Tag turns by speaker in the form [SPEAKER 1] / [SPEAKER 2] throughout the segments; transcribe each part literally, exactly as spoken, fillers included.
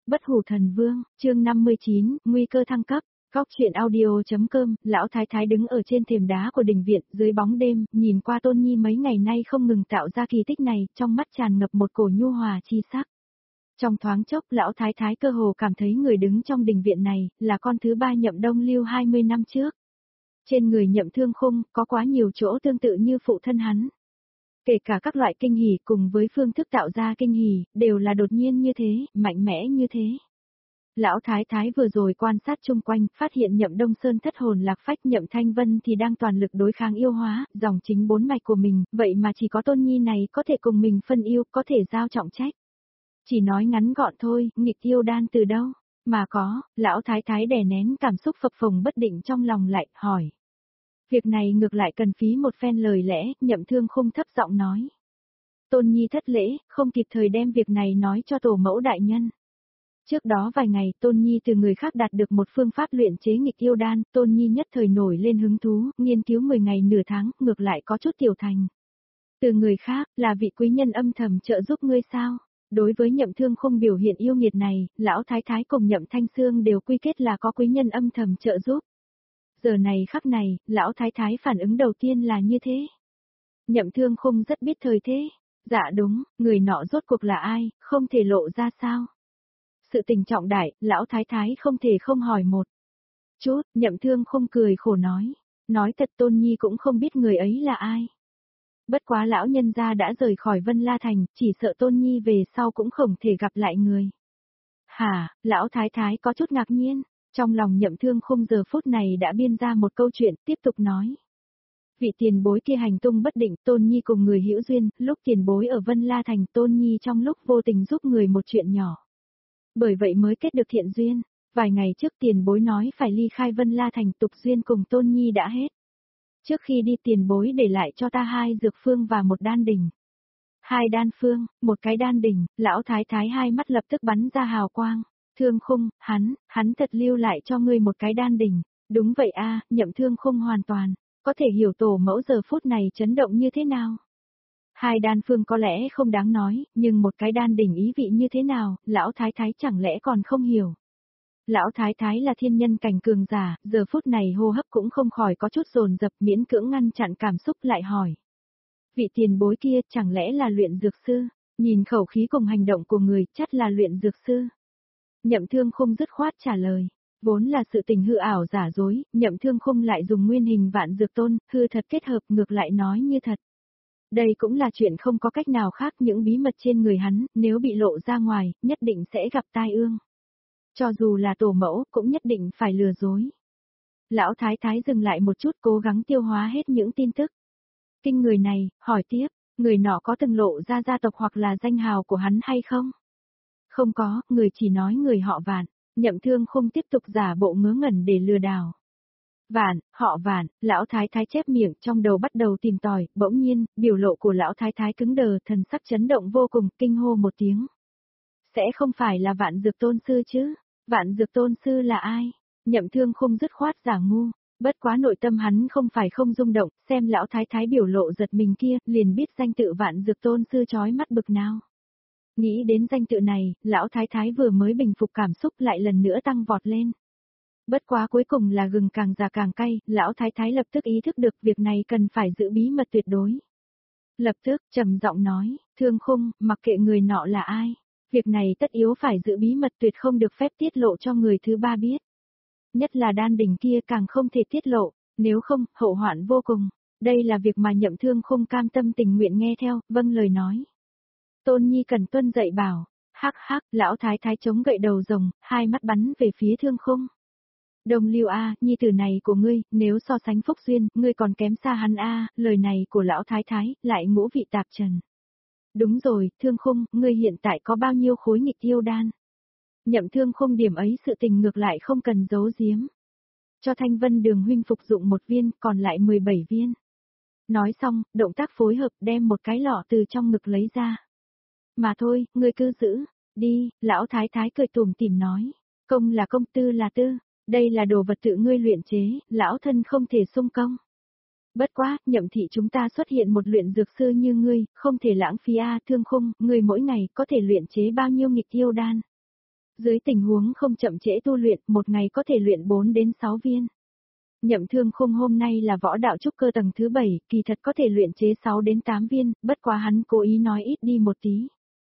[SPEAKER 1] Bất hủ thần vương, chương năm mươi chín, nguy cơ thăng cấp. Góc truyện audio.com, lão thái thái đứng ở trên thềm đá của đình viện, dưới bóng đêm, nhìn qua Tôn Nhi mấy ngày nay không ngừng tạo ra kỳ tích này, trong mắt tràn ngập một cổ nhu hòa chi sắc. Trong thoáng chốc, lão thái thái cơ hồ cảm thấy người đứng trong đình viện này, là con thứ ba Nhậm Đông Lưu hai mươi năm trước. Trên người Nhậm Thương Khung, có quá nhiều chỗ tương tự như phụ thân hắn. Kể cả các loại kinh hỉ cùng với phương thức tạo ra kinh hỉ, đều là đột nhiên như thế, mạnh mẽ như thế. Lão thái thái vừa rồi quan sát chung quanh, phát hiện Nhậm Đông Sơn thất hồn lạc phách, Nhậm Thanh Vân thì đang toàn lực đối kháng yêu hóa, dòng chính bốn mạch của mình, vậy mà chỉ có Tôn Nhi này có thể cùng mình phân yêu, có thể giao trọng trách. Chỉ nói ngắn gọn thôi, nghịch yêu đan từ đâu? Mà có, lão thái thái đè nén cảm xúc phập phồng bất định trong lòng lại, hỏi. Việc này ngược lại cần phí một phen lời lẽ, Nhậm Thương Khung thấp giọng nói. Tôn Nhi thất lễ, không kịp thời đem việc này nói cho tổ mẫu đại nhân. Trước đó vài ngày, Tôn Nhi từ người khác đạt được một phương pháp luyện chế nghịch yêu đan, Tôn Nhi nhất thời nổi lên hứng thú, nghiên cứu mười ngày nửa tháng, ngược lại có chút tiểu thành. Từ người khác, là vị quý nhân âm thầm trợ giúp ngươi sao? Đối với Nhậm Thương Khung biểu hiện yêu nghiệt này, lão thái thái cùng Nhậm Thanh Sương đều quy kết là có quý nhân âm thầm trợ giúp. Giờ này khắc này, lão thái thái phản ứng đầu tiên là như thế. Nhậm Thương Khung rất biết thời thế. Dạ đúng, người nọ rốt cuộc là ai, không thể lộ ra sao? Sự tình trọng đại, lão thái thái không thể không hỏi một chút, Nhậm Thương Khung cười khổ nói. Nói thật Tôn Nhi cũng không biết người ấy là ai. Bất quá lão nhân gia đã rời khỏi Vân La Thành, chỉ sợ Tôn Nhi về sau cũng không thể gặp lại người. Hả, lão thái thái có chút ngạc nhiên. Trong lòng Nhậm Thương Khung giờ phút này đã biên ra một câu chuyện, tiếp tục nói. Vị tiền bối kia hành tung bất định, Tôn Nhi cùng người hữu duyên, lúc tiền bối ở Vân La Thành, Tôn Nhi trong lúc vô tình giúp người một chuyện nhỏ. Bởi vậy mới kết được thiện duyên, vài ngày trước tiền bối nói phải ly khai Vân La Thành, tục duyên cùng Tôn Nhi đã hết. Trước khi đi tiền bối để lại cho ta hai dược phương và một đan đỉnh. Hai đan phương, một cái đan đỉnh, lão thái thái hai mắt lập tức bắn ra hào quang. Thương Khung, hắn, hắn thật lưu lại cho ngươi một cái đan đỉnh. Đúng vậy a, Nhậm Thương Khung hoàn toàn, có thể hiểu tổ mẫu giờ phút này chấn động như thế nào. Hai đan phương có lẽ không đáng nói, nhưng một cái đan đỉnh ý vị như thế nào, lão thái thái chẳng lẽ còn không hiểu. Lão thái thái là thiên nhân cảnh cường giả, giờ phút này hô hấp cũng không khỏi có chút dồn dập, miễn cưỡng ngăn chặn cảm xúc lại hỏi. Vị tiền bối kia chẳng lẽ là luyện dược sư, nhìn khẩu khí cùng hành động của người chắc là luyện dược sư. Nhậm Thương Khung dứt khoát trả lời, vốn là sự tình hư ảo giả dối, Nhậm Thương Khung lại dùng nguyên hình Vạn Dược Tôn, hư thật kết hợp ngược lại nói như thật. Đây cũng là chuyện không có cách nào khác, những bí mật trên người hắn, nếu bị lộ ra ngoài, nhất định sẽ gặp tai ương. Cho dù là tổ mẫu, cũng nhất định phải lừa dối. Lão thái thái dừng lại một chút, cố gắng tiêu hóa hết những tin tức. Kinh người này, hỏi tiếp, người nọ có từng lộ ra gia tộc hoặc là danh hào của hắn hay không? Không có, người chỉ nói người họ Vạn. Nhậm Thương Khung tiếp tục giả bộ ngớ ngẩn để lừa đảo. Vạn, họ Vạn, lão thái thái chép miệng, trong đầu bắt đầu tìm tòi, bỗng nhiên, biểu lộ của lão thái thái cứng đờ, thần sắc chấn động vô cùng, kinh hô một tiếng. Sẽ không phải là Vạn Dược Tôn sư chứ? Vạn Dược Tôn sư là ai? Nhậm Thương Khung dứt khoát giả ngu, bất quá nội tâm hắn không phải không rung động, xem lão thái thái biểu lộ giật mình kia, liền biết danh tự Vạn Dược Tôn sư chói mắt bực nào. Nghĩ đến danh tự này, lão thái thái vừa mới bình phục cảm xúc lại lần nữa tăng vọt lên. Bất quá cuối cùng là gừng càng già càng cay, lão thái thái lập tức ý thức được việc này cần phải giữ bí mật tuyệt đối. Lập tức, trầm giọng nói, Thương Khung, mặc kệ người nọ là ai, việc này tất yếu phải giữ bí mật, tuyệt không được phép tiết lộ cho người thứ ba biết. Nhất là đan đỉnh kia càng không thể tiết lộ, nếu không, hậu hoạn vô cùng. Đây là việc mà Nhậm Thương Khung cam tâm tình nguyện nghe theo, vâng lời nói. Tôn Nhi cần tuân dạy bảo, hắc hắc, lão thái thái chống gậy đầu rồng, hai mắt bắn về phía Thương Khung. Đồng Lưu a, nhi tử này của ngươi, nếu so sánh phúc duyên, ngươi còn kém xa hắn a, lời này của lão thái thái, lại ngũ vị tạp trần. Đúng rồi, Thương Khung, ngươi hiện tại có bao nhiêu khối nghịch yêu đan? Nhậm Thương Khung điểm ấy sự tình ngược lại không cần giấu giếm. Cho Thanh Vân Đường huynh phục dụng một viên, còn lại mười bảy viên. Nói xong, động tác phối hợp đem một cái lọ từ trong ngực lấy ra. Mà thôi, ngươi cứ giữ, đi, lão thái thái cười tủm tỉm nói. Công là công, tư là tư, đây là đồ vật tự ngươi luyện chế, lão thân không thể xung công. Bất quá, Nhậm thị chúng ta xuất hiện một luyện dược sư như ngươi, không thể lãng phí a, Thương Khung, ngươi mỗi ngày có thể luyện chế bao nhiêu nghịch yêu đan. Dưới tình huống không chậm trễ tu luyện, một ngày có thể luyện bốn đến sáu viên. Nhậm Thương Khung hôm nay là võ đạo trúc cơ tầng thứ bảy, kỳ thật có thể luyện chế sáu đến tám viên, bất quá hắn cố ý nói ít đi một tí.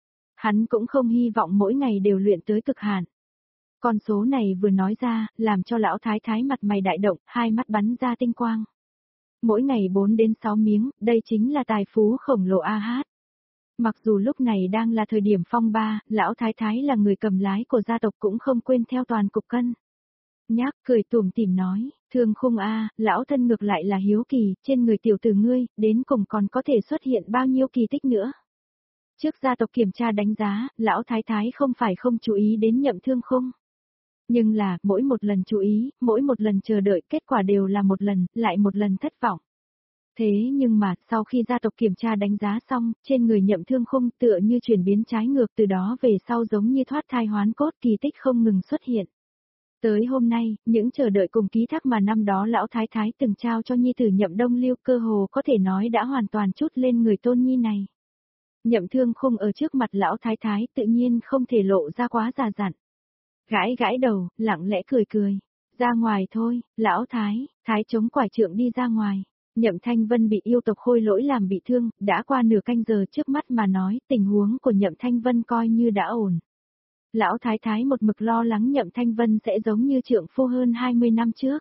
[SPEAKER 1] Hắn cũng không hy vọng mỗi ngày đều luyện tới cực hạn. Con số này vừa nói ra, làm cho lão thái thái mặt mày đại động, hai mắt bắn ra tinh quang. Mỗi ngày bốn đến sáu miếng, đây chính là tài phú khổng lồ a hát. Mặc dù lúc này đang là thời điểm phong ba, lão thái thái là người cầm lái của gia tộc cũng không quên theo toàn cục cân. Nhác cười tủm tỉm nói, Thương Khung a, lão thân ngược lại là hiếu kỳ, trên người tiểu tử ngươi, đến cùng còn có thể xuất hiện bao nhiêu kỳ tích nữa. Trước gia tộc kiểm tra đánh giá, lão thái thái không phải không chú ý đến Nhậm Thương Khung. Nhưng là, mỗi một lần chú ý, mỗi một lần chờ đợi, kết quả đều là một lần, lại một lần thất vọng. Thế nhưng mà, sau khi gia tộc kiểm tra đánh giá xong, trên người Nhậm Thương Khung tựa như chuyển biến trái ngược, từ đó về sau giống như thoát thai hoán cốt, kỳ tích không ngừng xuất hiện. Tới hôm nay, những chờ đợi cùng ký thác mà năm đó lão thái thái từng trao cho nhi tử Nhậm Đông Lưu cơ hồ có thể nói đã hoàn toàn trút lên người tôn nhi này. Nhậm Thương Khung ở trước mặt lão thái thái tự nhiên không thể lộ ra quá già dặn. Gãi gãi đầu, lặng lẽ cười cười. Ra ngoài thôi, lão thái, thái chống quải trượng đi ra ngoài. Nhậm Thanh Vân bị yêu tộc Khôi Lỗi làm bị thương, đã qua nửa canh giờ trước mắt mà nói, tình huống của Nhậm Thanh Vân coi như đã ổn. Lão thái thái một mực lo lắng Nhậm Thanh Vân sẽ giống như trượng phu hơn hai mươi năm trước.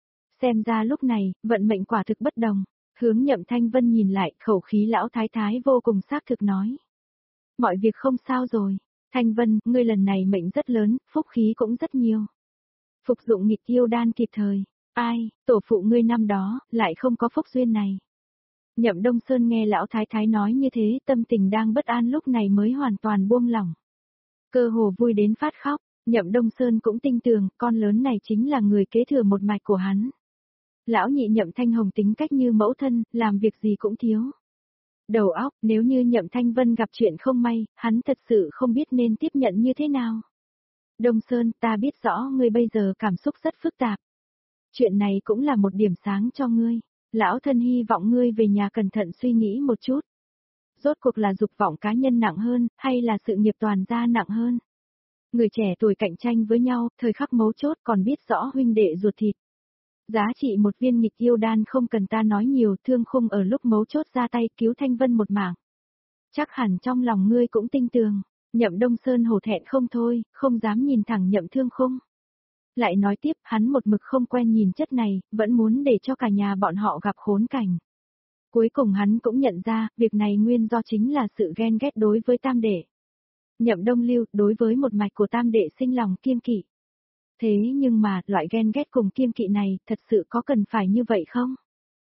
[SPEAKER 1] Xem ra lúc này, vận mệnh quả thực bất đồng. Hướng Nhậm Thanh Vân nhìn lại, khẩu khí lão thái thái vô cùng xác thực nói. Mọi việc không sao rồi. Thanh Vân, ngươi lần này mệnh rất lớn, phúc khí cũng rất nhiều. Phục dụng nghịch yêu đan kịp thời. Ai, tổ phụ ngươi năm đó, lại không có phúc duyên này. Nhậm Đông Sơn nghe lão thái thái nói như thế, tâm tình đang bất an lúc này mới hoàn toàn buông lỏng. Cơ hồ vui đến phát khóc, Nhậm Đông Sơn cũng tin tưởng, con lớn này chính là người kế thừa một mạch của hắn. Lão nhị Nhậm Thanh Hồng tính cách như mẫu thân, làm việc gì cũng thiếu. Đầu óc, nếu như Nhậm Thanh Vân gặp chuyện không may, hắn thật sự không biết nên tiếp nhận như thế nào. Đông Sơn, ta biết rõ ngươi bây giờ cảm xúc rất phức tạp. Chuyện này cũng là một điểm sáng cho ngươi. Lão thân hy vọng ngươi về nhà cẩn thận suy nghĩ một chút. Rốt cuộc là dục vọng cá nhân nặng hơn, hay là sự nghiệp toàn gia nặng hơn? Người trẻ tuổi cạnh tranh với nhau, thời khắc mấu chốt còn biết rõ huynh đệ ruột thịt. Giá trị một viên nghịch yêu đan không cần ta nói nhiều, Thương Khung ở lúc mấu chốt ra tay cứu Thanh Vân một mạng. Chắc hẳn trong lòng ngươi cũng tin tường. Nhậm Đông Sơn hổ thẹn không thôi, không dám nhìn thẳng Nhậm Thương Khung. Lại nói tiếp, hắn một mực không quen nhìn chất này, vẫn muốn để cho cả nhà bọn họ gặp khốn cảnh. Cuối cùng hắn cũng nhận ra, việc này nguyên do chính là sự ghen ghét đối với tam đệ. Nhậm Đông Lưu, đối với một mạch của tam đệ sinh lòng kiêng kỵ. Thế nhưng mà, loại ghen ghét cùng kiêng kỵ này, thật sự có cần phải như vậy không?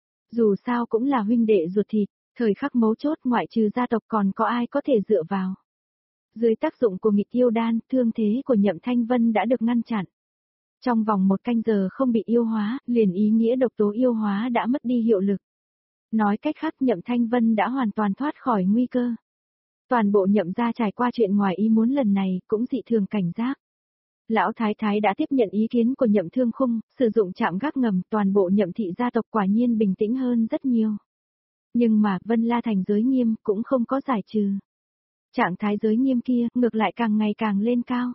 [SPEAKER 1] Dù sao cũng là huynh đệ ruột thịt, thời khắc mấu chốt ngoại trừ gia tộc còn có ai có thể dựa vào. Dưới tác dụng của nghịch yêu đan, thương thế của Nhậm Thanh Vân đã được ngăn chặn. Trong vòng một canh giờ không bị yêu hóa, liền ý nghĩa độc tố yêu hóa đã mất đi hiệu lực. Nói cách khác Nhậm Thanh Vân đã hoàn toàn thoát khỏi nguy cơ. Toàn bộ Nhậm gia trải qua chuyện ngoài ý muốn lần này, cũng dị thường cảnh giác. Lão Thái Thái đã tiếp nhận ý kiến của Nhậm Thương Khung, sử dụng trạm gác ngầm, toàn bộ Nhậm thị gia tộc quả nhiên bình tĩnh hơn rất nhiều. Nhưng mà, Vân La Thành giới nghiêm, cũng không có giải trừ. Trạng thái giới nghiêm kia, ngược lại càng ngày càng lên cao.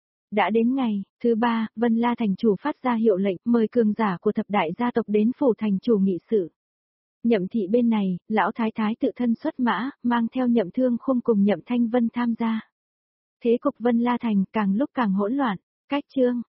[SPEAKER 1] Đã đến ngày, thứ ba, Vân La Thành chủ phát ra hiệu lệnh, mời cường giả của thập đại gia tộc đến phủ thành chủ nghị sự. Nhậm thị bên này, lão thái thái tự thân xuất mã, mang theo Nhậm Thương Khung cùng Nhậm Thanh Vân tham gia. Thế cục Vân La Thành càng lúc càng hỗn loạn, cách chương.